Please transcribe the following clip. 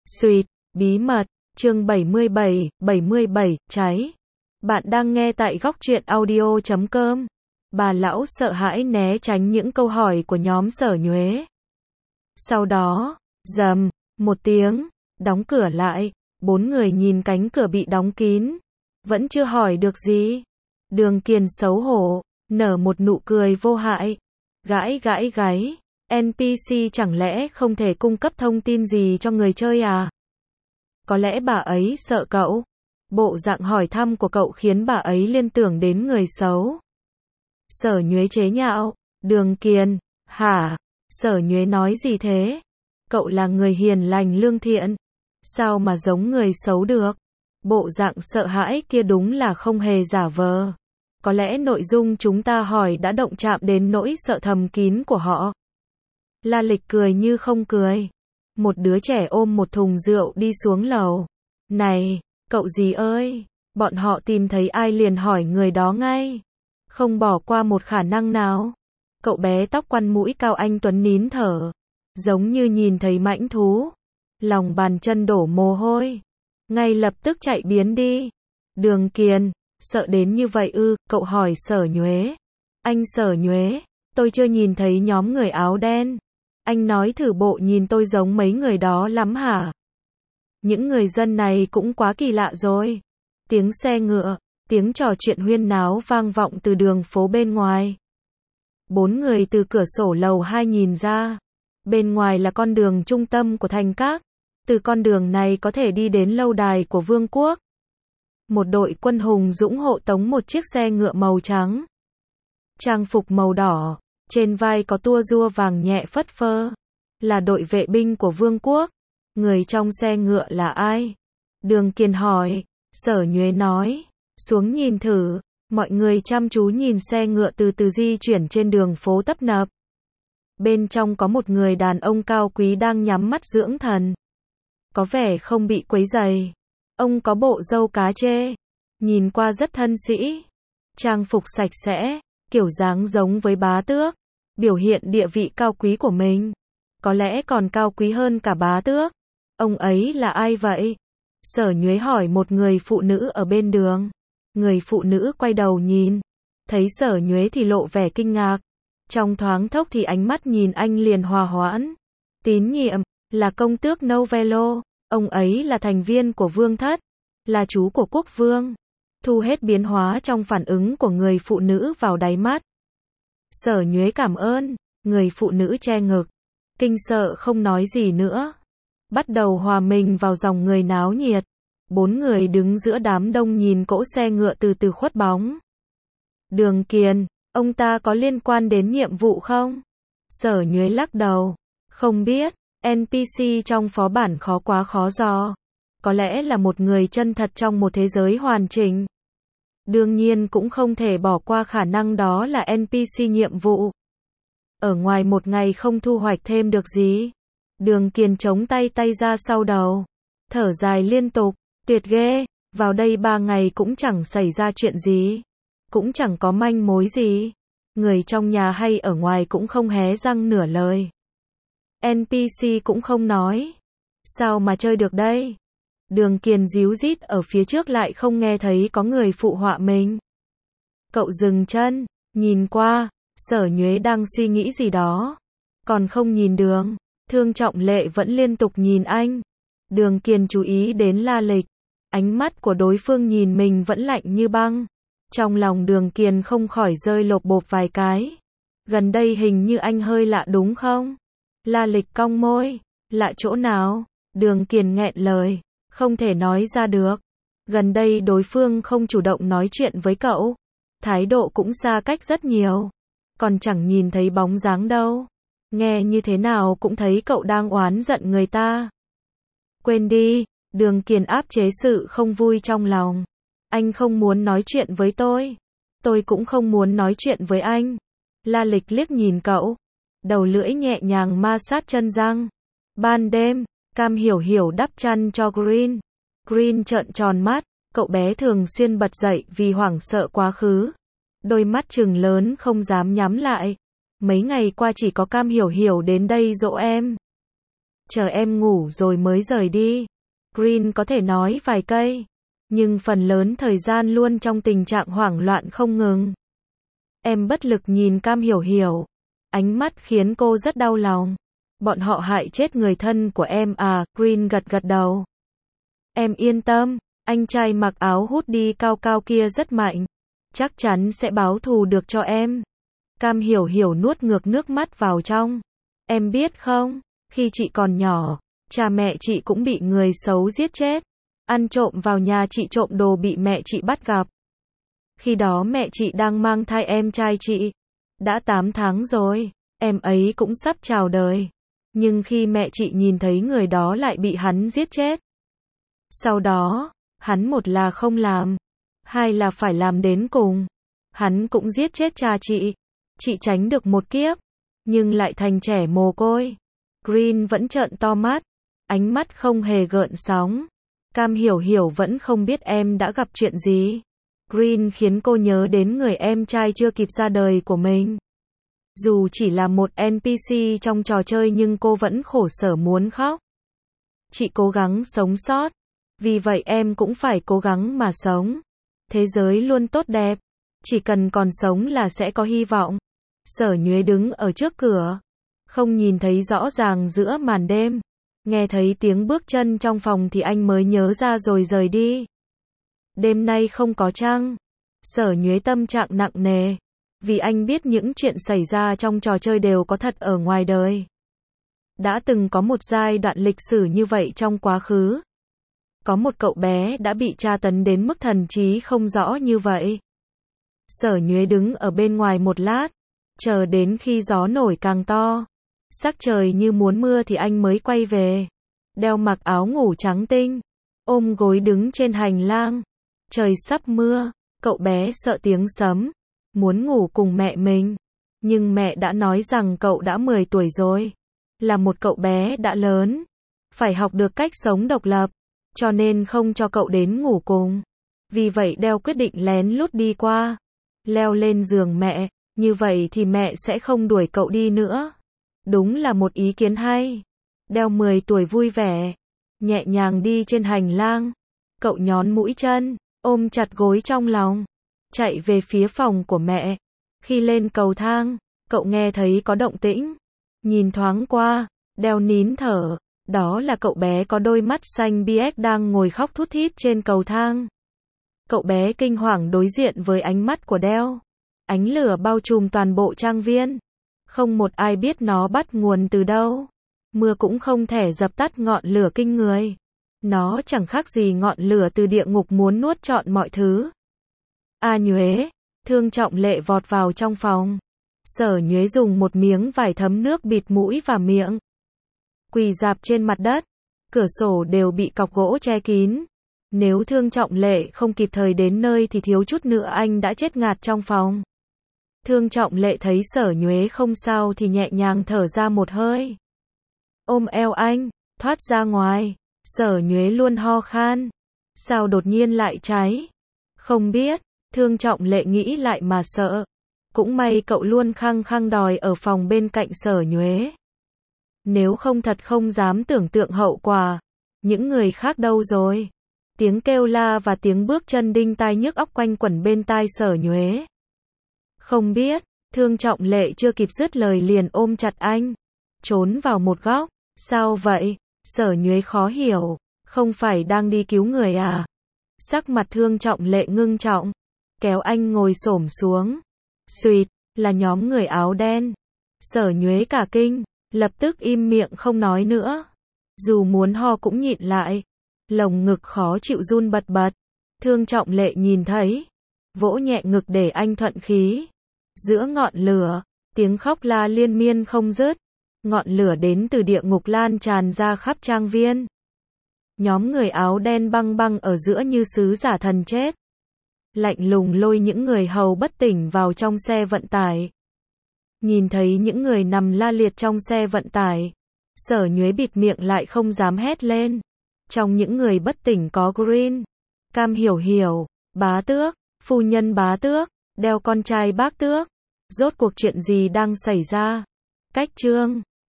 Sweet, bí mật, chương 77, cháy. Bạn đang nghe tại góc truyện audio.com. Bà lão sợ hãi né tránh những câu hỏi của nhóm Sở Nhuế. Sau đó, rầm, một tiếng, đóng cửa lại, bốn người nhìn cánh cửa bị đóng kín. Vẫn chưa hỏi được gì. Đường Kiền xấu hổ, nở một nụ cười vô hại. Gãi gáy. NPC chẳng lẽ không thể cung cấp thông tin gì cho người chơi à? Có lẽ bà ấy sợ cậu. Bộ dạng hỏi thăm của cậu khiến bà ấy liên tưởng đến người xấu. Sở Nhuế chế nhạo. Đường Kiền, hả? Sở Nhuế nói gì thế? Cậu là người hiền lành lương thiện. Sao mà giống người xấu được? Bộ dạng sợ hãi kia đúng là không hề giả vờ. Có lẽ nội dung chúng ta hỏi đã động chạm đến nỗi sợ thầm kín của họ. La Lịch cười như không cười. Một đứa trẻ ôm một thùng rượu đi xuống lầu. Này, cậu gì ơi, bọn họ tìm thấy ai liền hỏi người đó ngay. Không bỏ qua một khả năng nào. Cậu bé tóc quăn mũi cao anh tuấn nín thở. Giống như nhìn thấy mãnh thú. Lòng bàn chân đổ mồ hôi. Ngay lập tức chạy biến đi. Đường Kiền, sợ đến như vậy ư? Cậu hỏi Sở Nhuế. Anh Sở Nhuế, tôi chưa nhìn thấy nhóm người áo đen. Anh nói thử bộ nhìn tôi giống mấy người đó lắm hả? Những người dân này cũng quá kỳ lạ rồi. Tiếng xe ngựa, tiếng trò chuyện huyên náo vang vọng từ đường phố bên ngoài. Bốn người từ cửa sổ lầu 2 nhìn ra. Bên ngoài là con đường trung tâm của thành Các. Từ con đường này có thể đi đến lâu đài của vương quốc. Một đội quân hùng dũng hộ tống một chiếc xe ngựa màu trắng. Trang phục màu đỏ. Trên vai có tua rua vàng nhẹ phất phơ. Là đội vệ binh của vương quốc. Người trong xe ngựa là ai? Đường Kiền hỏi. Sở Nhuế nói. Xuống nhìn thử. Mọi người chăm chú nhìn xe ngựa từ từ di chuyển trên đường phố tấp nập. Bên trong có một người đàn ông cao quý đang nhắm mắt dưỡng thần. Có vẻ không bị quấy rầy. Ông có bộ râu cá trê. Nhìn qua rất thân sĩ. Trang phục sạch sẽ. Kiểu dáng giống với bá tước. Biểu hiện địa vị cao quý của mình. Có lẽ còn cao quý hơn cả bá tước. Ông ấy là ai vậy? Sở Nhuế hỏi một người phụ nữ ở bên đường. Người phụ nữ quay đầu nhìn. Thấy Sở Nhuế thì lộ vẻ kinh ngạc. Trong thoáng thốc thì ánh mắt nhìn anh liền hòa hoãn. Tín nhiệm, là công tước Novello. Ông ấy là thành viên của vương thất. Là chú của quốc vương. Thu hết biến hóa trong phản ứng của người phụ nữ vào đáy mắt. Sở Nhuế cảm ơn. Người phụ nữ che ngực. Kinh sợ không nói gì nữa. Bắt đầu hòa mình vào dòng người náo nhiệt. Bốn người đứng giữa đám đông nhìn cỗ xe ngựa từ từ khuất bóng. Đường Kiền, ông ta có liên quan đến nhiệm vụ không? Sở Nhuế lắc đầu. Không biết, NPC trong phó bản khó dò. Có lẽ là một người chân thật trong một thế giới hoàn chỉnh. Đương nhiên cũng không thể bỏ qua khả năng đó là NPC nhiệm vụ. Ở ngoài một ngày không thu hoạch thêm được gì. Đường Kiền chống tay ra sau đầu. Thở dài liên tục. Tuyệt ghê. Vào đây 3 ngày cũng chẳng xảy ra chuyện gì. Cũng chẳng có manh mối gì. Người trong nhà hay ở ngoài cũng không hé răng nửa lời. NPC cũng không nói. Sao mà chơi được đây? Đường Kiền díu dít ở phía trước lại không nghe thấy có người phụ họa mình. Cậu dừng chân, nhìn qua. Sở Nhuế đang suy nghĩ gì đó. Còn không nhìn đường. Thương Trọng Lệ vẫn liên tục nhìn anh. Đường Kiền chú ý đến La Lịch. Ánh mắt của đối phương nhìn mình vẫn lạnh như băng. Trong lòng Đường Kiền không khỏi rơi lột bột vài cái. Gần đây hình như anh hơi lạ đúng không? La Lịch cong môi. Lạ chỗ nào? Đường Kiền nghẹn lời. Không thể nói ra được. Gần đây đối phương không chủ động nói chuyện với cậu. Thái độ cũng xa cách rất nhiều. Còn chẳng nhìn thấy bóng dáng đâu. Nghe như thế nào cũng thấy cậu đang oán giận người ta. Quên đi. Đường Kiền áp chế sự không vui trong lòng. Anh không muốn nói chuyện với tôi. Tôi cũng không muốn nói chuyện với anh. La Lịch liếc nhìn cậu. Đầu lưỡi nhẹ nhàng ma sát chân răng. Ban đêm, Cam Hiểu Hiểu đắp chăn cho Green. Green trợn tròn mắt. Cậu bé thường xuyên bật dậy vì hoảng sợ quá khứ. Đôi mắt trừng lớn không dám nhắm lại. Mấy ngày qua chỉ có Cam Hiểu Hiểu đến đây dỗ em. chờ em ngủ rồi mới rời đi. Green có thể nói vài cây, nhưng phần lớn thời gian luôn trong tình trạng hoảng loạn không ngừng. Em bất lực nhìn Cam Hiểu Hiểu. Ánh mắt khiến cô rất đau lòng. Bọn họ hại chết người thân của em à, Green gật gật đầu. Em yên tâm, anh trai mặc áo hoodie cao cao kia rất mạnh. Chắc chắn sẽ báo thù được cho em. Cam Hiểu Hiểu nuốt ngược nước mắt vào trong. Em biết không, khi chị còn nhỏ, cha mẹ chị cũng bị người xấu giết chết. Ăn trộm vào nhà chị trộm đồ bị mẹ chị bắt gặp. Khi đó mẹ chị đang mang thai em trai chị. Đã 8 tháng rồi, em ấy cũng sắp chào đời. Nhưng khi mẹ chị nhìn thấy người đó lại bị hắn giết chết. Sau đó, hắn một là không làm, hai là phải làm đến cùng. Hắn cũng giết chết cha chị. Chị tránh được một kiếp, nhưng lại thành trẻ mồ côi. Green vẫn trợn to mắt, ánh mắt không hề gợn sóng. Cam Hiểu Hiểu vẫn không biết em đã gặp chuyện gì. Green khiến cô nhớ đến người em trai chưa kịp ra đời của mình. Dù chỉ là một NPC trong trò chơi nhưng cô vẫn khổ sở muốn khóc. Chị cố gắng sống sót, vì vậy em cũng phải cố gắng mà sống. Thế giới luôn tốt đẹp, chỉ cần còn sống là sẽ có hy vọng. Sở Nhuế đứng ở trước cửa, không nhìn thấy rõ ràng giữa màn đêm. Nghe thấy tiếng bước chân trong phòng thì anh mới nhớ ra rồi rời đi. Đêm nay không có trăng. Sở Nhuế tâm trạng nặng nề, vì anh biết những chuyện xảy ra trong trò chơi đều có thật ở ngoài đời. Đã từng có một giai đoạn lịch sử như vậy trong quá khứ. Có một cậu bé đã bị tra tấn đến mức thần trí không rõ như vậy. Sở Nhuế đứng ở bên ngoài một lát, chờ đến khi gió nổi càng to, sắc trời như muốn mưa thì anh mới quay về. Đeo mặc áo ngủ trắng tinh, ôm gối đứng trên hành lang. Trời sắp mưa, cậu bé sợ tiếng sấm, muốn ngủ cùng mẹ mình. Nhưng mẹ đã nói rằng cậu đã 10 tuổi rồi, là một cậu bé đã lớn, phải học được cách sống độc lập, cho nên không cho cậu đến ngủ cùng. Vì vậy Đeo quyết định lén lút đi qua, leo lên giường mẹ, như vậy thì mẹ sẽ không đuổi cậu đi nữa. Đúng là một ý kiến hay. Đeo 10 tuổi vui vẻ, nhẹ nhàng đi trên hành lang. Cậu nhón mũi chân, ôm chặt gối trong lòng, chạy về phía phòng của mẹ. Khi lên cầu thang, cậu nghe thấy có động tĩnh. Nhìn thoáng qua, Đeo nín thở. Đó là cậu bé có đôi mắt xanh biếc đang ngồi khóc thút thít trên cầu thang. Cậu bé kinh hoàng đối diện với ánh mắt của Đeo. Ánh lửa bao trùm toàn bộ trang viên. Không một ai biết nó bắt nguồn từ đâu. Mưa cũng không thể dập tắt ngọn lửa kinh người. Nó chẳng khác gì ngọn lửa từ địa ngục muốn nuốt trọn mọi thứ. A Nhuế, Thương Trọng Lệ vọt vào trong phòng. Sở Nhuế dùng một miếng vải thấm nước bịt mũi và miệng. Quỳ rạp trên mặt đất. Cửa sổ đều bị cọc gỗ che kín. Nếu Thương Trọng Lệ không kịp thời đến nơi thì thiếu chút nữa anh đã chết ngạt trong phòng. Thương Trọng Lệ thấy Sở Nhuế không sao thì nhẹ nhàng thở ra một hơi. Ôm eo anh, thoát ra ngoài. Sở Nhuế luôn ho khan. Sao đột nhiên lại cháy? Không biết. Thương Trọng Lệ nghĩ lại mà sợ. Cũng may cậu luôn khăng khăng đòi ở phòng bên cạnh Sở Nhuế. Nếu không thật không dám tưởng tượng hậu quả. Những người khác đâu rồi? Tiếng kêu la và tiếng bước chân đinh tai nhức óc quanh quẩn bên tai Sở Nhuế. Không biết. Thương Trọng Lệ chưa kịp dứt lời liền ôm chặt anh, trốn vào một góc. Sao vậy? Sở Nhuế khó hiểu. Không phải đang đi cứu người à? Sắc mặt Thương Trọng Lệ ngưng trọng, kéo anh ngồi xổm xuống. Xuyệt, là nhóm người áo đen. Sở Nhuế cả kinh, lập tức im miệng không nói nữa. Dù muốn ho cũng nhịn lại. Lồng ngực khó chịu run bật bật. Thương Trọng Lệ nhìn thấy, vỗ nhẹ ngực để anh thuận khí. Giữa ngọn lửa, tiếng khóc la liên miên không dứt. Ngọn lửa đến từ địa ngục lan tràn ra khắp trang viên. Nhóm người áo đen băng băng ở giữa như sứ giả thần chết. Lạnh lùng lôi những người hầu bất tỉnh vào trong xe vận tải. Nhìn thấy những người nằm la liệt trong xe vận tải, Sở Nhuế bịt miệng lại không dám hét lên. Trong những người bất tỉnh có Green, Cam Hiểu Hiểu, Bá Tước, phu nhân Bá Tước, Đeo con trai Bác Tước. Rốt cuộc chuyện gì đang xảy ra? Cách chương